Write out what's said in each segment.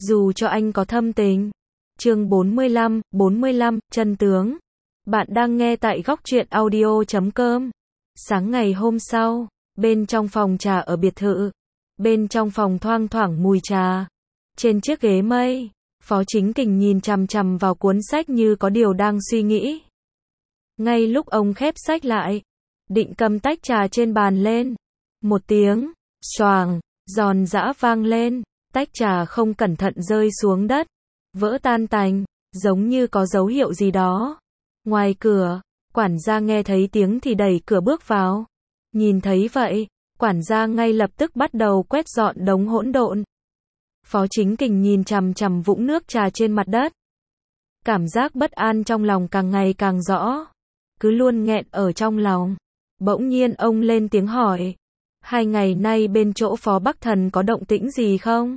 dù cho anh có thâm tình. Chương 45, chân tướng. Bạn đang nghe tại góc truyện audio.com. Sáng ngày hôm sau, bên trong phòng trà ở biệt thự, bên trong phòng thoang thoảng mùi trà. Trên chiếc ghế mây, Phó Chính Kình nhìn chằm chằm vào cuốn sách như có điều đang suy nghĩ. Ngay lúc ông khép sách lại, định cầm tách trà trên bàn lên, một tiếng xoàng giòn giã vang lên, tách trà không cẩn thận rơi xuống đất, vỡ tan tành, giống như có dấu hiệu gì đó. Ngoài cửa, quản gia nghe thấy tiếng thì đẩy cửa bước vào. Nhìn thấy vậy, quản gia ngay lập tức bắt đầu quét dọn đống hỗn độn. Phó Chính Kình nhìn chằm chằm vũng nước trà trên mặt đất. Cảm giác bất an trong lòng càng ngày càng rõ, cứ luôn nghẹn ở trong lòng. Bỗng nhiên ông lên tiếng hỏi, 2 ngày nay bên chỗ Phó Bắc Thần có động tĩnh gì không?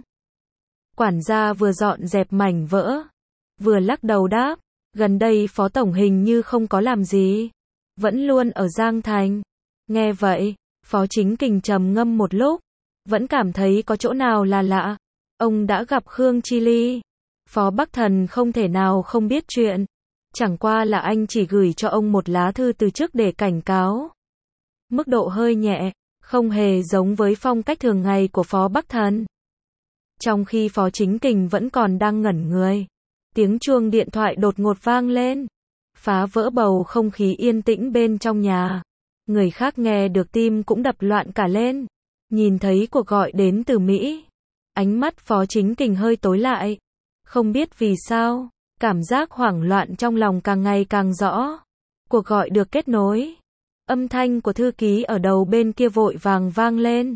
Quản gia vừa dọn dẹp mảnh vỡ, vừa lắc đầu đáp, gần đây Phó Tổng hình như không có làm gì, vẫn luôn ở Giang Thành. Nghe vậy, Phó Chính Kình trầm ngâm một lúc, vẫn cảm thấy có chỗ nào là lạ. Ông đã gặp Khương Chi Ly, Phó Bắc Thần không thể nào không biết chuyện. Chẳng qua là anh chỉ gửi cho ông một lá thư từ trước để cảnh cáo. Mức độ hơi nhẹ, không hề giống với phong cách thường ngày của Phó Bắc Thần. Trong khi Phó Chính Kình vẫn còn đang ngẩn người, tiếng chuông điện thoại đột ngột vang lên, phá vỡ bầu không khí yên tĩnh bên trong nhà. Người khác nghe được tim cũng đập loạn cả lên. Nhìn thấy cuộc gọi đến từ Mỹ, ánh mắt Phó Chính Kình hơi tối lại. Không biết vì sao, cảm giác hoảng loạn trong lòng càng ngày càng rõ. Cuộc gọi được kết nối. Âm thanh của thư ký ở đầu bên kia vội vàng vang lên.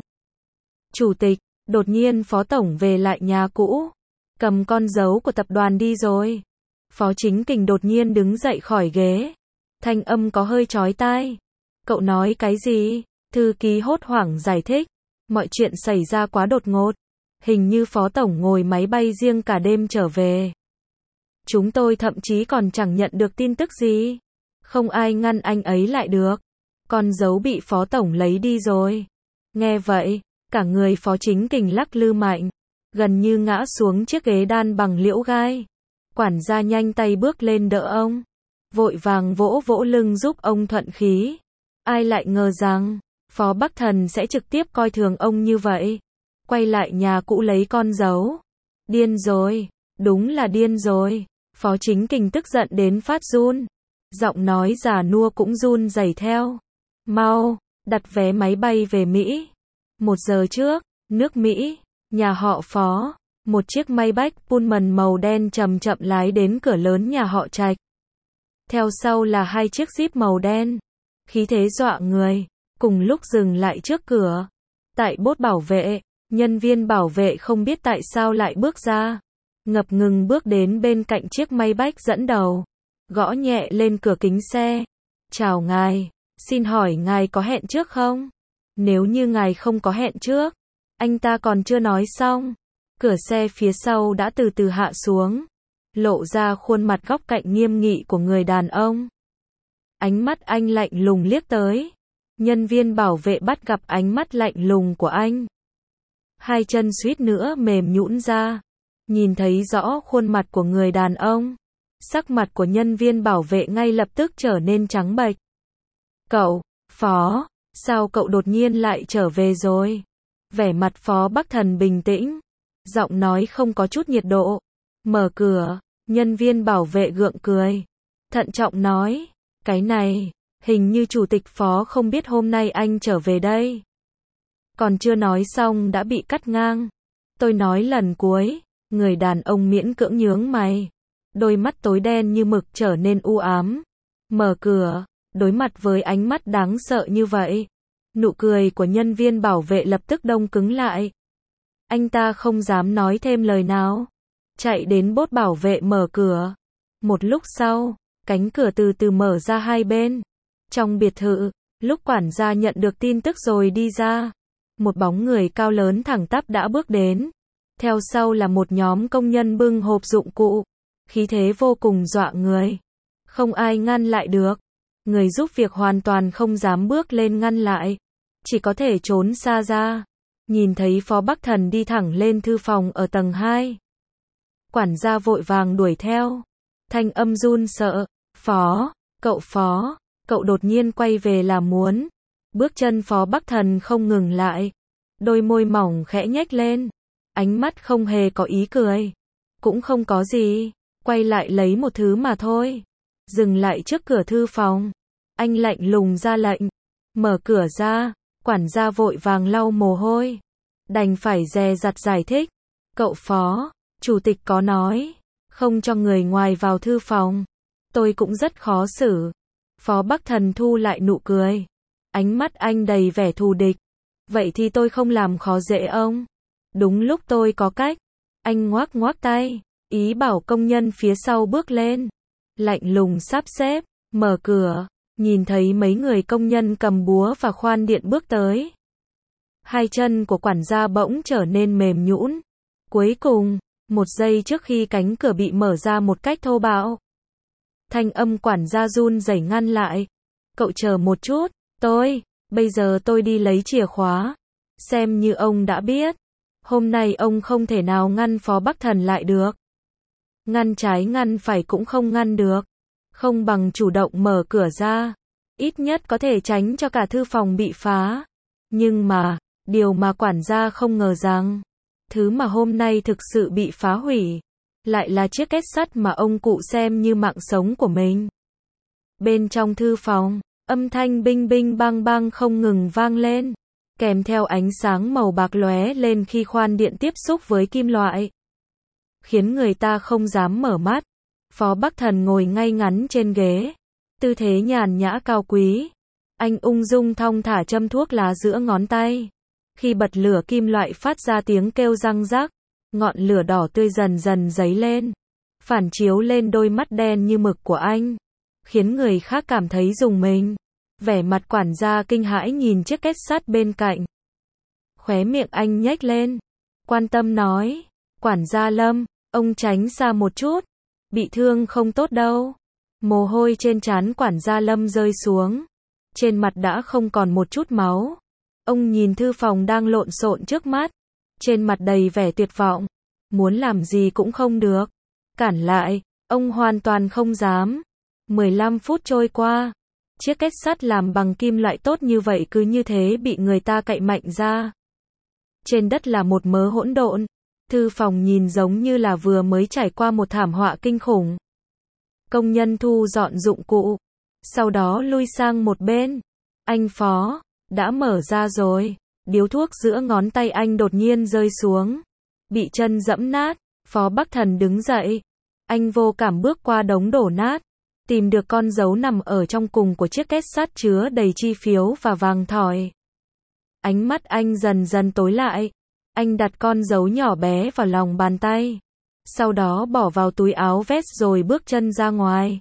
Chủ tịch, đột nhiên Phó Tổng về lại nhà cũ, cầm con dấu của tập đoàn đi rồi. Phó Chính Kình đột nhiên đứng dậy khỏi ghế. Thanh âm có hơi chói tai. Cậu nói cái gì? Thư ký hốt hoảng giải thích. Mọi chuyện xảy ra quá đột ngột. Hình như Phó Tổng ngồi máy bay riêng cả đêm trở về. Chúng tôi thậm chí còn chẳng nhận được tin tức gì. Không ai ngăn anh ấy lại được. Con dấu bị Phó Tổng lấy đi rồi. Nghe vậy, cả người Phó Chính Kình lắc lư mạnh, gần như ngã xuống chiếc ghế đan bằng liễu gai. Quản gia nhanh tay bước lên đỡ ông, vội vàng vỗ vỗ lưng giúp ông thuận khí. Ai lại ngờ rằng, Phó Bắc Thần sẽ trực tiếp coi thường ông như vậy. Quay lại nhà cũ lấy con dấu. Điên rồi, đúng là điên rồi. Phó Chính Kình tức giận đến phát run. Giọng nói già nua cũng run rẩy theo. Mau, đặt vé máy bay về Mỹ. 1 giờ trước, nước Mỹ, nhà họ Phó. Một chiếc Maybach Pullman màu đen chậm chậm lái đến cửa lớn nhà họ Trạch. Theo sau là 2 chiếc Jeep màu đen. Khí thế dọa người, cùng lúc dừng lại trước cửa. Tại bốt bảo vệ, nhân viên bảo vệ không biết tại sao lại bước ra. Ngập ngừng bước đến bên cạnh chiếc Maybach dẫn đầu. Gõ nhẹ lên cửa kính xe. Chào ngài, xin hỏi ngài có hẹn trước không? Nếu như ngài không có hẹn trước, anh ta còn chưa nói xong. Cửa xe phía sau đã từ từ hạ xuống, lộ ra khuôn mặt góc cạnh nghiêm nghị của người đàn ông. Ánh mắt anh lạnh lùng liếc tới. Nhân viên bảo vệ bắt gặp ánh mắt lạnh lùng của anh. 2 chân suýt nữa mềm nhũn ra. Nhìn thấy rõ khuôn mặt của người đàn ông, sắc mặt của nhân viên bảo vệ ngay lập tức trở nên trắng bệch. Cậu, Phó, sao cậu đột nhiên lại trở về rồi? Vẻ mặt Phó Bắc Thần bình tĩnh, giọng nói không có chút nhiệt độ. Mở cửa, nhân viên bảo vệ gượng cười, thận trọng nói, cái này, hình như chủ tịch Phó không biết hôm nay anh trở về đây. Còn chưa nói xong đã bị cắt ngang. Tôi nói lần cuối. Người đàn ông miễn cưỡng nhướng mày, đôi mắt tối đen như mực trở nên u ám. Mở cửa, đối mặt với ánh mắt đáng sợ như vậy, nụ cười của nhân viên bảo vệ lập tức đông cứng lại. Anh ta không dám nói thêm lời nào, chạy đến bốt bảo vệ mở cửa. Một lúc sau, cánh cửa từ từ mở ra hai bên. Trong biệt thự, lúc quản gia nhận được tin tức rồi đi ra, một bóng người cao lớn thẳng tắp đã bước đến. Theo sau là một nhóm công nhân bưng hộp dụng cụ, khí thế vô cùng dọa người. Không ai ngăn lại được. Người giúp việc hoàn toàn không dám bước lên ngăn lại, chỉ có thể trốn xa ra. Nhìn thấy Phó Bắc Thần đi thẳng lên thư phòng ở tầng 2. Quản gia vội vàng đuổi theo. Thanh âm run sợ. Phó, cậu đột nhiên quay về là muốn. Bước chân Phó Bắc Thần không ngừng lại. Đôi môi mỏng khẽ nhếch lên. Ánh mắt không hề có ý cười. Cũng không có gì. Quay lại lấy một thứ mà thôi. Dừng lại trước cửa thư phòng. Anh lạnh lùng ra lệnh. Mở cửa ra. Quản gia vội vàng lau mồ hôi. Đành phải dè dặt giải thích. Cậu Phó, chủ tịch có nói. Không cho người ngoài vào thư phòng. Tôi cũng rất khó xử. Phó Bắc Thần thu lại nụ cười. Ánh mắt anh đầy vẻ thù địch. Vậy thì tôi không làm khó dễ ông. Đúng lúc tôi có cách. Anh ngoác ngoác tay. Ý bảo công nhân phía sau bước lên. Lạnh lùng sắp xếp. Mở cửa. Nhìn thấy mấy người công nhân cầm búa và khoan điện bước tới. Hai chân của quản gia bỗng trở nên mềm nhũn. Cuối cùng, một giây trước khi cánh cửa bị mở ra một cách thô bạo. Thanh âm quản gia run rẩy ngăn lại. Cậu chờ một chút, bây giờ tôi đi lấy chìa khóa. Xem như ông đã biết. Hôm nay ông không thể nào ngăn Phó Bắc Thần lại được. Ngăn trái ngăn phải cũng không ngăn được. Không bằng chủ động mở cửa ra. Ít nhất có thể tránh cho cả thư phòng bị phá. Nhưng mà, điều mà quản gia không ngờ rằng, thứ mà hôm nay thực sự bị phá hủy, lại là chiếc két sắt mà ông cụ xem như mạng sống của mình. Bên trong thư phòng, âm thanh binh binh bang bang không ngừng vang lên, kèm theo ánh sáng màu bạc lóe lên khi khoan điện tiếp xúc với kim loại, khiến người ta không dám mở mắt. Phó Bắc Thần ngồi ngay ngắn trên ghế, tư thế nhàn nhã cao quý. Anh ung dung thong thả châm thuốc lá giữa ngón tay. Khi bật lửa kim loại phát ra tiếng kêu răng rắc, ngọn lửa đỏ tươi dần dần dấy lên, phản chiếu lên đôi mắt đen như mực của anh, khiến người khác cảm thấy rùng mình. Vẻ mặt quản gia kinh hãi nhìn chiếc két sắt bên cạnh. Khóe miệng anh nhếch lên, quan tâm nói, quản gia Lâm, ông tránh xa một chút, bị thương không tốt đâu. Mồ hôi trên trán quản gia Lâm rơi xuống, trên mặt đã không còn một chút máu. Ông nhìn thư phòng đang lộn xộn trước mắt, trên mặt đầy vẻ tuyệt vọng, muốn làm gì cũng không được. Cản lại, ông hoàn toàn không dám. 15 phút trôi qua, chiếc két sắt làm bằng kim loại tốt như vậy cứ như thế bị người ta cậy mạnh ra. Trên đất là một mớ hỗn độn, thư phòng nhìn giống như là vừa mới trải qua một thảm họa kinh khủng. Công nhân thu dọn dụng cụ, sau đó lui sang một bên. Anh Phó, đã mở ra rồi. Điếu thuốc giữa ngón tay anh đột nhiên rơi xuống, bị chân dẫm nát. Phó Bắc Thần đứng dậy. Anh vô cảm bước qua đống đổ nát, tìm được con dấu nằm ở trong cùng của chiếc két sắt chứa đầy chi phiếu và vàng thỏi. Ánh mắt anh dần dần tối lại. Anh đặt con dấu nhỏ bé vào lòng bàn tay, sau đó bỏ vào túi áo vest rồi bước chân ra ngoài.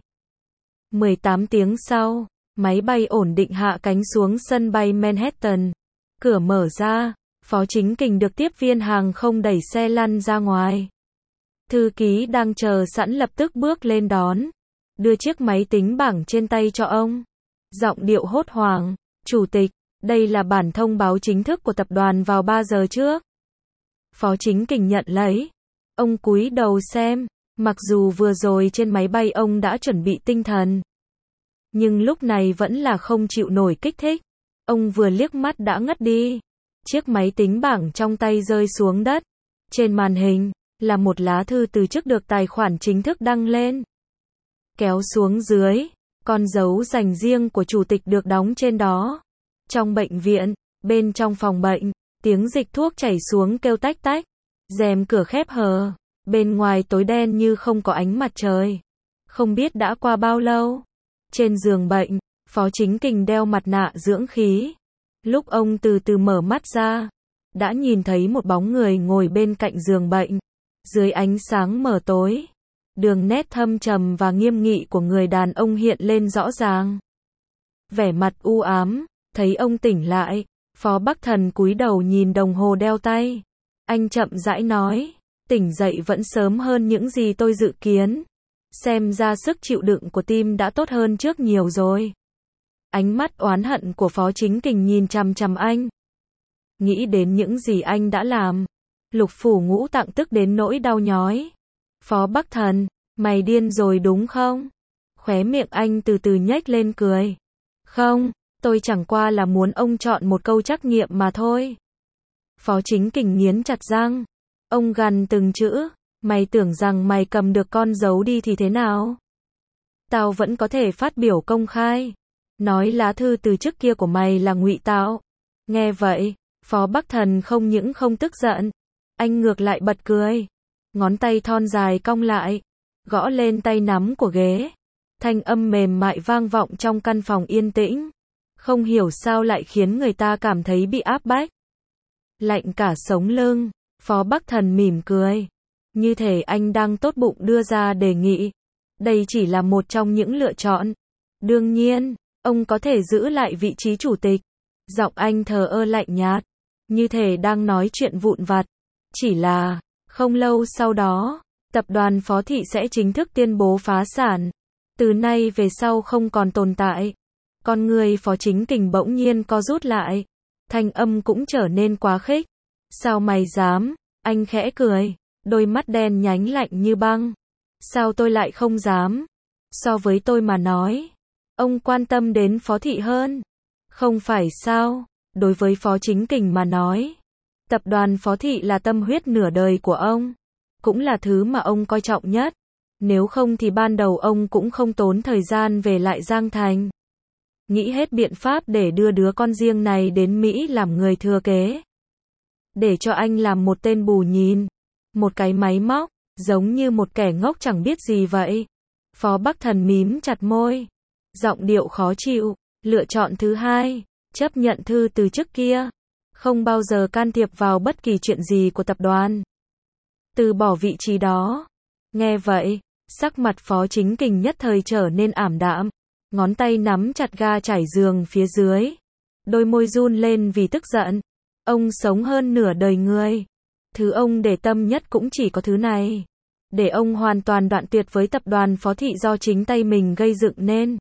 18 tiếng sau, máy bay ổn định hạ cánh xuống sân bay Manhattan. Cửa mở ra, Phó Chính Kình được tiếp viên hàng không đẩy xe lăn ra ngoài. Thư ký đang chờ sẵn lập tức bước lên đón, đưa chiếc máy tính bảng trên tay cho ông. Giọng điệu hốt hoảng, "Chủ tịch, đây là bản thông báo chính thức của tập đoàn vào 3 giờ trước." Phó Chính Kình nhận lấy. Ông cúi đầu xem, mặc dù vừa rồi trên máy bay ông đã chuẩn bị tinh thần, nhưng lúc này vẫn là không chịu nổi kích thích. Ông vừa liếc mắt đã ngất đi. Chiếc máy tính bảng trong tay rơi xuống đất. Trên màn hình là một lá thư từ chức được tài khoản chính thức đăng lên. Kéo xuống dưới, con dấu dành riêng của chủ tịch được đóng trên đó. Trong bệnh viện, bên trong phòng bệnh, tiếng dịch thuốc chảy xuống kêu tách tách. Rèm cửa khép hờ, bên ngoài tối đen như không có ánh mặt trời. Không biết đã qua bao lâu. Trên giường bệnh, Phó Chính Kình đeo mặt nạ dưỡng khí. Lúc ông từ từ mở mắt ra, đã nhìn thấy một bóng người ngồi bên cạnh giường bệnh. Dưới ánh sáng mờ tối, đường nét thâm trầm và nghiêm nghị của người đàn ông hiện lên rõ ràng. Vẻ mặt u ám, thấy ông tỉnh lại, Phó Bắc Thần cúi đầu nhìn đồng hồ đeo tay. Anh chậm rãi nói, tỉnh dậy vẫn sớm hơn những gì tôi dự kiến. Xem ra sức chịu đựng của tim đã tốt hơn trước nhiều rồi. Ánh mắt oán hận của Phó Chính Kình nhìn chằm chằm anh. Nghĩ đến những gì anh đã làm, Lục Phủ Ngũ Tạng tức đến nỗi đau nhói. Phó Bắc Thần, mày điên rồi đúng không? Khóe miệng anh từ từ nhếch lên cười. Không, tôi chẳng qua là muốn ông chọn một câu trắc nghiệm mà thôi. Phó Chính Kình nghiến chặt răng. Ông gằn từng chữ. Mày tưởng rằng mày cầm được con dấu đi thì thế nào? Tao vẫn có thể phát biểu công khai. Nói lá thư từ trước kia của mày là ngụy tạo. Nghe vậy, Phó Bắc Thần không những không tức giận. Anh ngược lại bật cười. Ngón tay thon dài cong lại. Gõ lên tay nắm của ghế. Thanh âm mềm mại vang vọng trong căn phòng yên tĩnh. Không hiểu sao lại khiến người ta cảm thấy bị áp bách. Lạnh cả sống lưng. Phó Bắc Thần mỉm cười. Như thể anh đang tốt bụng đưa ra đề nghị. Đây chỉ là một trong những lựa chọn. Đương nhiên, ông có thể giữ lại vị trí chủ tịch. Giọng anh thờ ơ lạnh nhạt. Như thể đang nói chuyện vụn vặt. Chỉ là, không lâu sau đó, tập đoàn Phó Thị sẽ chính thức tuyên bố phá sản. Từ nay về sau không còn tồn tại. Con người Phó Chính Kình bỗng nhiên co rút lại. Thanh âm cũng trở nên quá khích. Sao mày dám? Anh khẽ cười. Đôi mắt đen nhánh lạnh như băng. Sao tôi lại không dám? So với tôi mà nói, ông quan tâm đến Phó Thị hơn. Không phải sao? Đối với Phó Chính Kình mà nói, tập đoàn Phó Thị là tâm huyết nửa đời của ông. Cũng là thứ mà ông coi trọng nhất. Nếu không thì ban đầu ông cũng không tốn thời gian về lại Giang Thành. Nghĩ hết biện pháp để đưa đứa con riêng này đến Mỹ làm người thừa kế. Để cho anh làm một tên bù nhìn. Một cái máy móc, giống như một kẻ ngốc chẳng biết gì vậy. Phó Bắc Thần mím chặt môi. Giọng điệu khó chịu. Lựa chọn thứ hai, chấp nhận thư từ trước kia. Không bao giờ can thiệp vào bất kỳ chuyện gì của tập đoàn. Từ bỏ vị trí đó. Nghe vậy, sắc mặt Phó Chính Kình nhất thời trở nên ảm đạm. Ngón tay nắm chặt ga trải giường phía dưới. Đôi môi run lên vì tức giận. Ông sống hơn nửa đời người. Thứ ông để tâm nhất cũng chỉ có thứ này. Để ông hoàn toàn đoạn tuyệt với tập đoàn Phó Thị do chính tay mình gây dựng nên.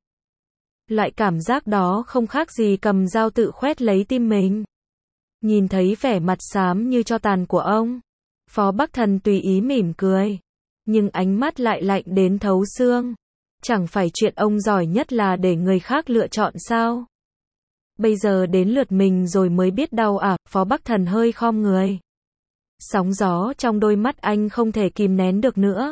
Loại cảm giác đó không khác gì cầm dao tự khoét lấy tim mình. Nhìn thấy vẻ mặt xám như tro tàn của ông, Phó Bắc Thần tùy ý mỉm cười. Nhưng ánh mắt lại lạnh đến thấu xương. Chẳng phải chuyện ông giỏi nhất là để người khác lựa chọn sao? Bây giờ đến lượt mình rồi mới biết đau à? Phó Bắc Thần hơi khom người. Sóng gió trong đôi mắt anh không thể kìm nén được nữa.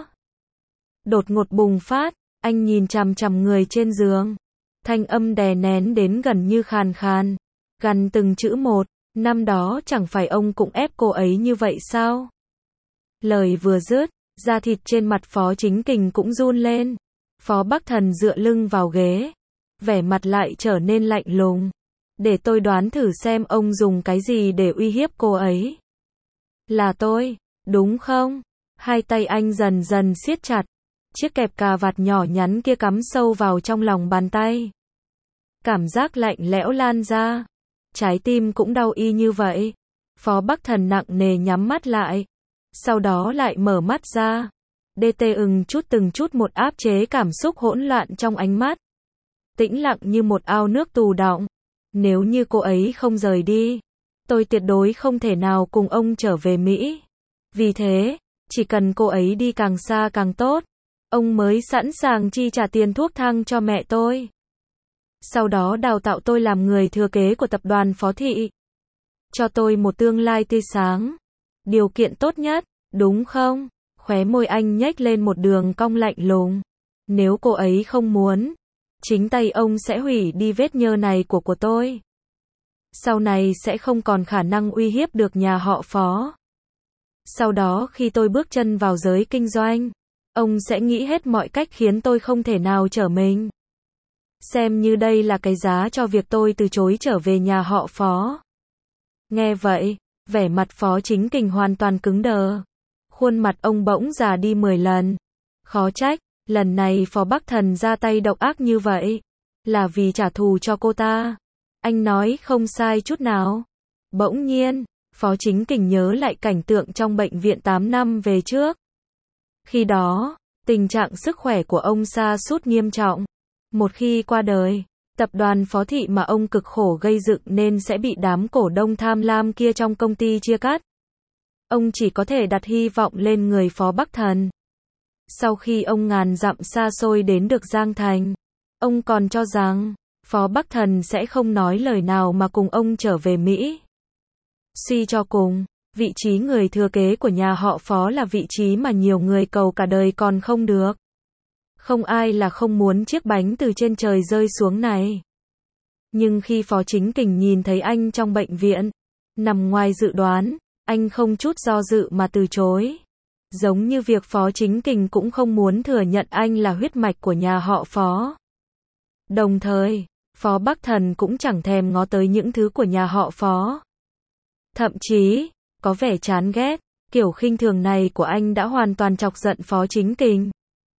Đột ngột bùng phát, anh nhìn chằm chằm người trên giường. Thanh âm đè nén đến gần như khàn khàn. Gằn từng chữ một, năm đó chẳng phải ông cũng ép cô ấy như vậy sao? Lời vừa dứt, da thịt trên mặt Phó Chính Kình cũng run lên. Phó Bắc Thần dựa lưng vào ghế. Vẻ mặt lại trở nên lạnh lùng. Để tôi đoán thử xem ông dùng cái gì để uy hiếp cô ấy. Là tôi, đúng không? Hai tay anh dần dần siết chặt. Chiếc kẹp cà vạt nhỏ nhắn kia cắm sâu vào trong lòng bàn tay. Cảm giác lạnh lẽo lan ra. Trái tim cũng đau y như vậy. Phó Bắc Thần nặng nề nhắm mắt lại. Sau đó lại mở mắt ra. DT từng chút một áp chế cảm xúc hỗn loạn trong ánh mắt. Tĩnh lặng như một ao nước tù đọng. Nếu như cô ấy không rời đi, tôi tuyệt đối không thể nào cùng ông trở về Mỹ. Vì thế, chỉ cần cô ấy đi càng xa càng tốt, ông mới sẵn sàng chi trả tiền thuốc thang cho mẹ tôi. Sau đó đào tạo tôi làm người thừa kế của tập đoàn Phó Thị. Cho tôi một tương lai tươi sáng. Điều kiện tốt nhất, đúng không? Khóe môi anh nhếch lên một đường cong lạnh lùng. Nếu cô ấy không muốn, chính tay ông sẽ hủy đi vết nhơ này của tôi. Sau này sẽ không còn khả năng uy hiếp được nhà họ Phó. Sau đó khi tôi bước chân vào giới kinh doanh, ông sẽ nghĩ hết mọi cách khiến tôi không thể nào trở mình. Xem như đây là cái giá cho việc tôi từ chối trở về nhà họ Phó. Nghe vậy, vẻ mặt Phó Chính Kình hoàn toàn cứng đờ. Khuôn mặt ông bỗng già đi 10 lần. Khó trách, lần này Phó Bắc Thần ra tay độc ác như vậy. Là vì trả thù cho cô ta. Anh nói không sai chút nào. Bỗng nhiên, Phó Chính Kình nhớ lại cảnh tượng trong bệnh viện 8 năm về trước. Khi đó, tình trạng sức khỏe của ông sa sút nghiêm trọng. Một khi qua đời, tập đoàn Phó Thị mà ông cực khổ gây dựng nên sẽ bị đám cổ đông tham lam kia trong công ty chia cắt. Ông chỉ có thể đặt hy vọng lên người Phó Bắc Thần. Sau khi ông ngàn dặm xa xôi đến được Giang Thành, ông còn cho rằng Phó Bắc Thần sẽ không nói lời nào mà cùng ông trở về Mỹ. Suy cho cùng, vị trí người thừa kế của nhà họ Phó là vị trí mà nhiều người cầu cả đời còn không được. Không ai là không muốn chiếc bánh từ trên trời rơi xuống này. Nhưng khi Phó Chính Kình nhìn thấy anh trong bệnh viện, nằm ngoài dự đoán, anh không chút do dự mà từ chối. Giống như việc Phó Chính Kình cũng không muốn thừa nhận anh là huyết mạch của nhà họ Phó. Đồng thời, Phó Bắc Thần cũng chẳng thèm ngó tới những thứ của nhà họ Phó. Thậm chí, có vẻ chán ghét, kiểu khinh thường này của anh đã hoàn toàn chọc giận Phó Chính Kình.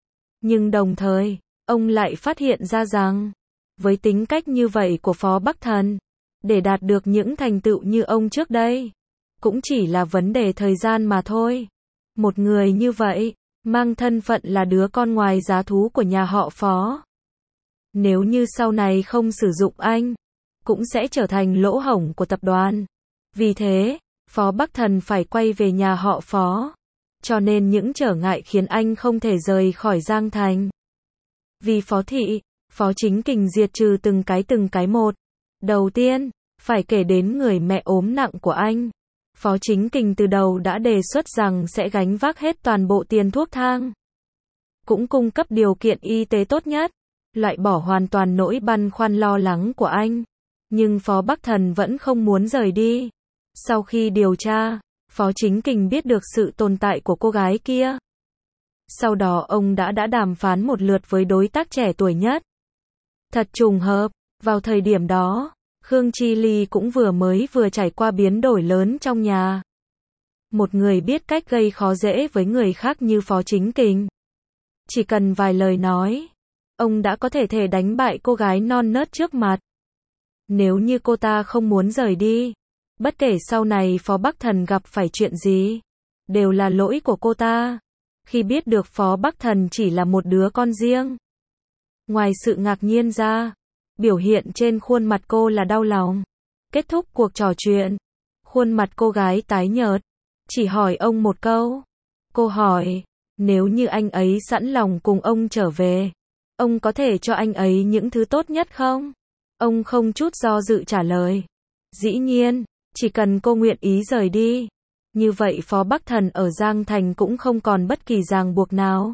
Nhưng đồng thời, ông lại phát hiện ra rằng, với tính cách như vậy của Phó Bắc Thần, để đạt được những thành tựu như ông trước đây, cũng chỉ là vấn đề thời gian mà thôi. Một người như vậy, mang thân phận là đứa con ngoài giá thú của nhà họ Phó. Nếu như sau này không sử dụng anh, cũng sẽ trở thành lỗ hổng của tập đoàn. Vì thế, Phó Bắc Thần phải quay về nhà họ Phó. Cho nên những trở ngại khiến anh không thể rời khỏi Giang Thành. Vì Phó Thị, Phó Chính Kình diệt trừ từng cái một. Đầu tiên, phải kể đến người mẹ ốm nặng của anh. Phó Chính Kình từ đầu đã đề xuất rằng sẽ gánh vác hết toàn bộ tiền thuốc thang. Cũng cung cấp điều kiện y tế tốt nhất, loại bỏ hoàn toàn nỗi băn khoăn lo lắng của anh. Nhưng Phó Bắc Thần vẫn không muốn rời đi. Sau khi điều tra, Phó Chính Kình biết được sự tồn tại của cô gái kia. Sau đó ông đã đàm phán một lượt với đối tác trẻ tuổi nhất. Thật trùng hợp, vào thời điểm đó, Khương Chi Ly cũng vừa trải qua biến đổi lớn trong nhà. Một người biết cách gây khó dễ với người khác như Phó Chính Kình. Chỉ cần vài lời nói, ông đã có thể đánh bại cô gái non nớt trước mặt. Nếu như cô ta không muốn rời đi, bất kể sau này Phó Bắc Thần gặp phải chuyện gì, đều là lỗi của cô ta. Khi biết được Phó Bắc Thần chỉ là một đứa con riêng, ngoài sự ngạc nhiên ra, biểu hiện trên khuôn mặt cô là đau lòng. Kết thúc cuộc trò chuyện, khuôn mặt cô gái tái nhợt, chỉ hỏi ông một câu. Cô hỏi, nếu như anh ấy sẵn lòng cùng ông trở về, ông có thể cho anh ấy những thứ tốt nhất không? Ông không chút do dự trả lời, dĩ nhiên, chỉ cần cô nguyện ý rời đi. Như vậy Phó Bắc Thần ở Giang Thành cũng không còn bất kỳ ràng buộc nào.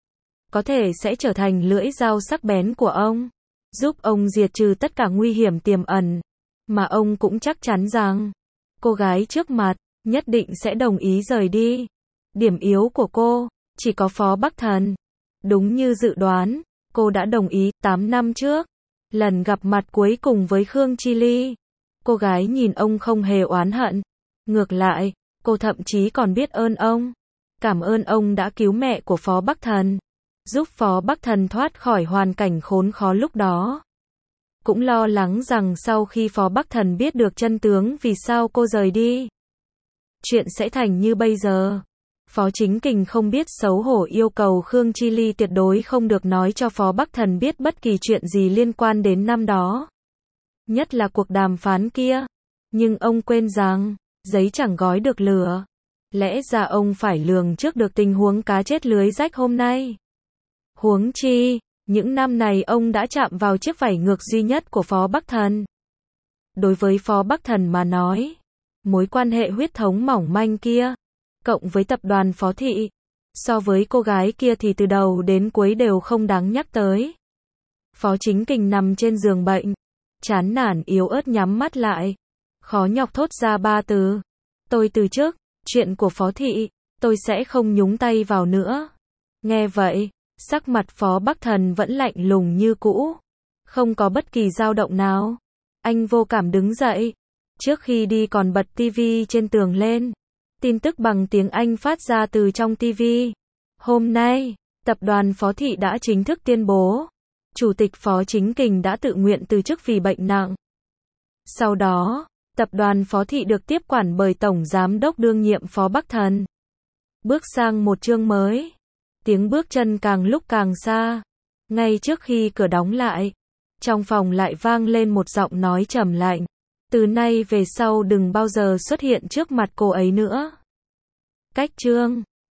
Có thể sẽ trở thành lưỡi dao sắc bén của ông, giúp ông diệt trừ tất cả nguy hiểm tiềm ẩn. Mà ông cũng chắc chắn rằng, cô gái trước mặt, nhất định sẽ đồng ý rời đi. Điểm yếu của cô, chỉ có Phó Bắc Thần. Đúng như dự đoán, cô đã đồng ý 8 năm trước. Lần gặp mặt cuối cùng với Khương Chi Ly, cô gái nhìn ông không hề oán hận. Ngược lại, cô thậm chí còn biết ơn ông. Cảm ơn ông đã cứu mẹ của Phó Bắc Thần, giúp Phó Bắc Thần thoát khỏi hoàn cảnh khốn khó lúc đó. Cũng lo lắng rằng sau khi Phó Bắc Thần biết được chân tướng vì sao cô rời đi, chuyện sẽ thành như bây giờ. Phó Chính Kình không biết xấu hổ yêu cầu Khương Chi Ly tuyệt đối không được nói cho Phó Bắc Thần biết bất kỳ chuyện gì liên quan đến năm đó. Nhất là cuộc đàm phán kia. Nhưng ông quên rằng, giấy chẳng gói được lửa. Lẽ ra ông phải lường trước được tình huống cá chết lưới rách hôm nay. Huống chi, những năm này ông đã chạm vào chiếc vảy ngược duy nhất của Phó Bắc Thần. Đối với Phó Bắc Thần mà nói, mối quan hệ huyết thống mỏng manh kia, cộng với tập đoàn Phó Thị, so với cô gái kia thì từ đầu đến cuối đều không đáng nhắc tới. Phó Chính Kình nằm trên giường bệnh, chán nản yếu ớt nhắm mắt lại, khó nhọc thốt ra 3 từ. Tôi từ chức, chuyện của Phó Thị, tôi sẽ không nhúng tay vào nữa. Nghe vậy, sắc mặt Phó Bắc Thần vẫn lạnh lùng như cũ, không có bất kỳ dao động nào. Anh vô cảm đứng dậy, trước khi đi còn bật tivi trên tường lên. Tin tức bằng tiếng Anh phát ra từ trong TV. Hôm nay, tập đoàn Phó Thị đã chính thức tuyên bố, Chủ tịch Phó Chính Kình đã tự nguyện từ chức vì bệnh nặng. Sau đó, tập đoàn Phó Thị được tiếp quản bởi Tổng Giám đốc đương nhiệm Phó Bắc Thần. Bước sang một chương mới. Tiếng bước chân càng lúc càng xa. Ngay trước khi cửa đóng lại, trong phòng lại vang lên một giọng nói trầm lạnh. Từ nay về sau đừng bao giờ xuất hiện trước mặt cô ấy nữa. Cách chương